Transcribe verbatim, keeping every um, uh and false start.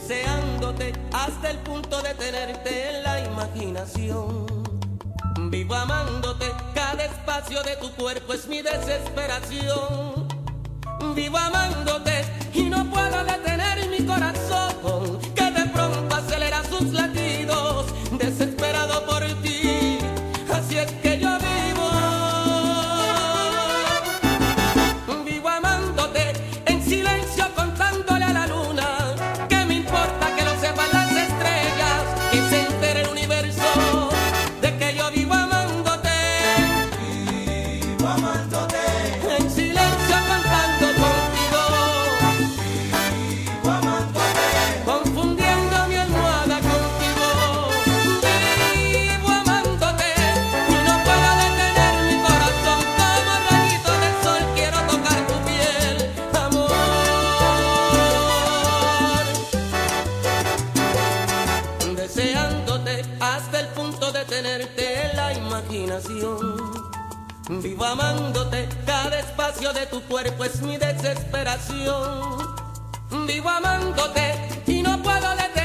deseándote hasta el punto de tenerte en la imaginación. Vivo amándote, cada espacio de tu cuerpo es mi desesperación. Vivo amándote y no puedo detener mi corazón, que de pronto acelera sus latidos, desesperado por ti. Así es que yo vivo, vivo amándote en silencio, contándole a la luna. ¿Qué me importa que lo sepan las estrellas, que se entere el universo de que yo vivo amándote? Vivo amándote en silencio, cantando contigo, vivo amándote confundiendo mi almohada contigo. Vivo amándote y no puedo detener mi corazón, como rayito del sol quiero tocar tu piel, amor. Deseándote hasta el punto de tenerte en la imaginación. Vivo amándote, cada espacio de tu cuerpo es mi desesperación. Vivo amándote y no puedo detener